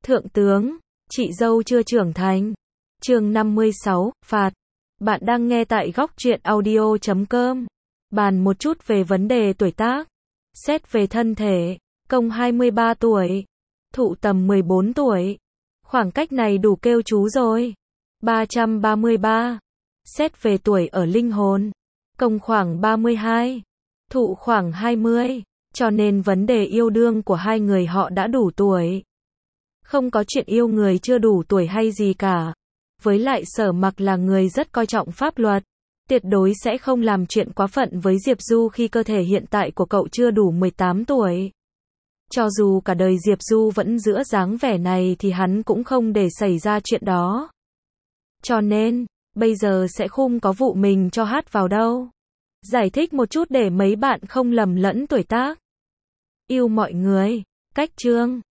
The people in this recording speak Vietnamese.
Thượng tướng, chị dâu chưa trưởng thành. Chương 56, phạt. Bạn đang nghe tại góc truyện audio.com. Bàn một chút về vấn đề tuổi tác. Xét về thân thể, Công 23 tuổi, Thụ tầm 14 tuổi. Khoảng cách này đủ kêu chú rồi. 333. Xét về tuổi ở linh hồn, Công khoảng 32, Thụ khoảng 20, cho nên vấn đề yêu đương của hai người họ đã đủ tuổi. Không có chuyện yêu người chưa đủ tuổi hay gì cả. Với lại Sở Mặc là người rất coi trọng pháp luật, tuyệt đối sẽ không làm chuyện quá phận với Diệp Du khi cơ thể hiện tại của cậu chưa đủ 18 tuổi. Cho dù cả đời Diệp Du vẫn giữ dáng vẻ này thì hắn cũng không để xảy ra chuyện đó. Cho nên, bây giờ sẽ không có vụ mình cho hát vào đâu. Giải thích một chút để mấy bạn không lầm lẫn tuổi tác. Yêu mọi người. Cách chương